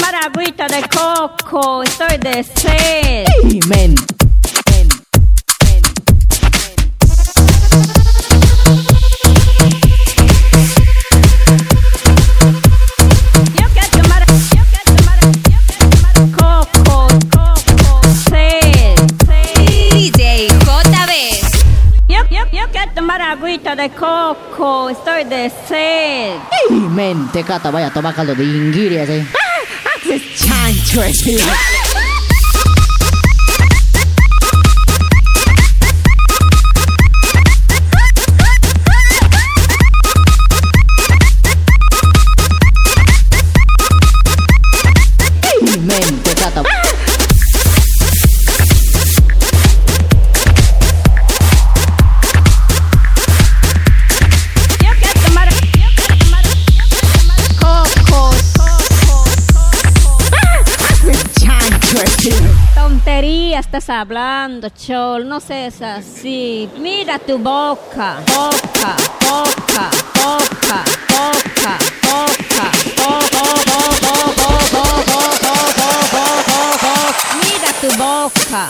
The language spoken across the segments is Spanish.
tomar agüita de coco, estoy de sed. Hey, men. Yo quiero tomar coco, sed. DJ JB. Yo quiero tomar agüita de coco, estoy de sed. Hey, men. Tecata, vaya a tomar caldo de inguiri ese. ¡Haces chancho ese! Hey, men. Tecata. Tontería estás hablando, chol, no seas así. Mira tu boca, boca, boca, boca, boca, boca, mira tu boca.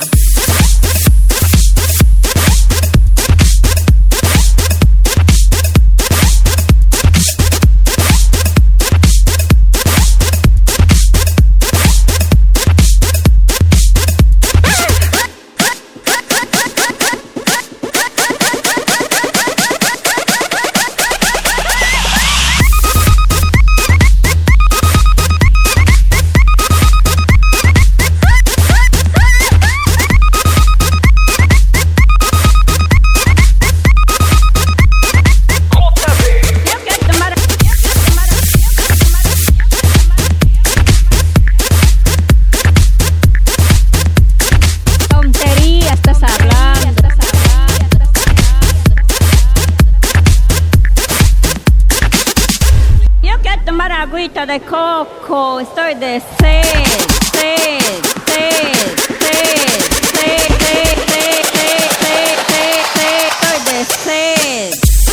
Tomar agüita de coco, estoy de sed, sed, sed, sed, sed, sed, sed, sed, sed, sed, estoy de sed.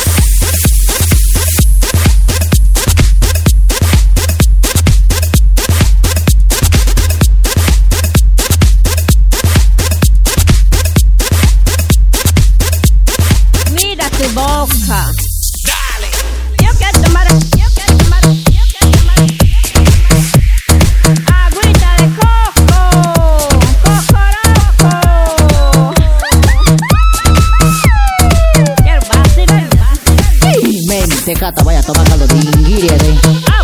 Mira tu boca. Yo quiero tomar agüita de coco, cocoroco. Quiero vacilar. Hey, men. Tecata, vaya a tomar caldo de inguiri ese.